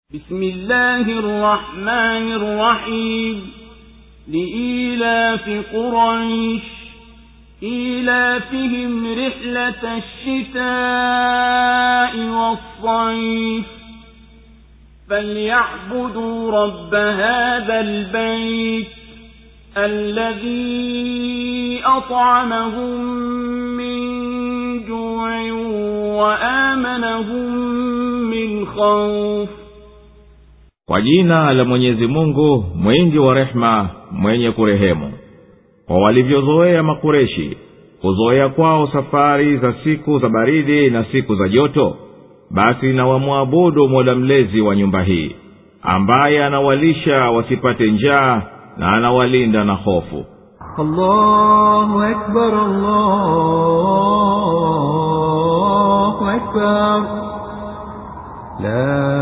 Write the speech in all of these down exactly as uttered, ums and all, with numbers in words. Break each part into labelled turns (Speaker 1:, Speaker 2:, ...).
Speaker 1: بسم الله الرحمن الرحيم لإيلاف قريش إيلافهم رحلة الشتاء والصيف فليعبدوا رب هذا البيت الذي أطعمهم من جوع وآمنهم من خوف.
Speaker 2: Kwa jina la Mwenyezi Mungu mwingi wa rehema mwenye kurehemu. Kwa walivyozoea Makureshi kuzoea kwao safari za siku za baridi na siku za joto, basi na wamwabudu Mola mlezi wa nyumba hii ambaye anawalisha wasipate njaa na anawalinda na hofu.
Speaker 3: Allahu akbar, Allahu akbar, la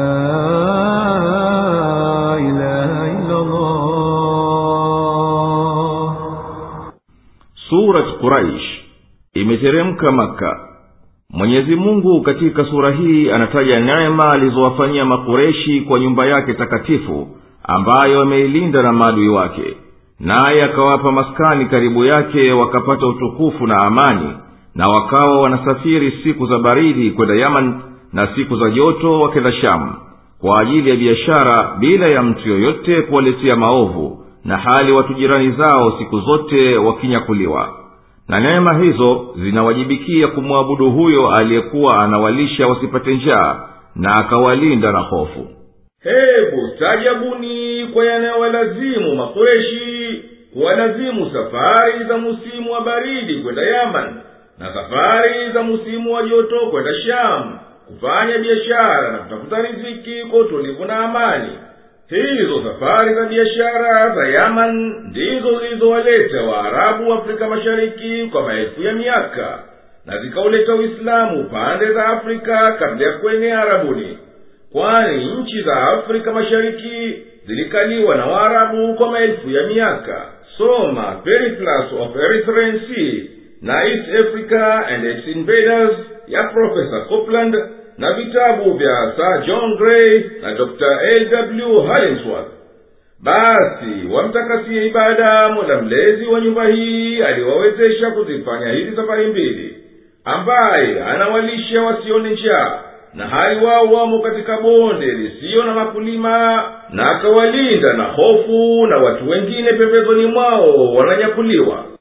Speaker 2: Surat Quraish imeteremka Makka. Mwenyezi Mungu katika sura hii anataja neema alizowafanyia Makureshi kwa nyumba yake takatifu ambayo ameilinda na maadui wake, naye akawapa maskani karibu yake, wakapata utukufu na amani, na wakawa wanasafiri siku za baridi kwenda Yaman na siku za joto wakenda Sham kwa ajili ya biashara, bila ya mtu yoyote kuwaletea maovu, na hali watu jirani zao siku zote wakinyakuliwa. Na neema hizo zinawajibikia kumwabudu huyo aliyekuwa anawalisha wasipate njaa na akawalinda na hofu.
Speaker 4: Hebu tajabuni kwa yanayowalazimu Makureshi, kuwalazimu safari za musimu wa baridi kwenda Yaman na safari za musimu wa joto kwenda Sham, kufanya biashara na kutafuta riziki kwa utulivu na amani. Hizo safari za biashara za Yaman ndizo zilizowaleta Waarabu wa Afrika Mashariki kwa maelfu ya miaka, na zikauleta Uislamu pande za Afrika kabla ya kuenea Arabuni, kwani nchi za Afrika Mashariki zilikaliwa na Waarabu kwa maelfu ya miaka. Soma Periplus of Erythraean Sea na East Africa and its Invaders ya Professor Copeland, na vitabu vya Sir John Gray na Doctor L W Hollingsworth. Basi wamtakasie ibada Mola mlezi wa nyumba hii aliwawezesha kuzifanya hizi safari mbili, ambaye anawalisha wasione njaa na hali wao wamo katika bonde lisio na makulima, na akawalinda na hofu na watu wengine pembezoni mwao wananyakuliwa.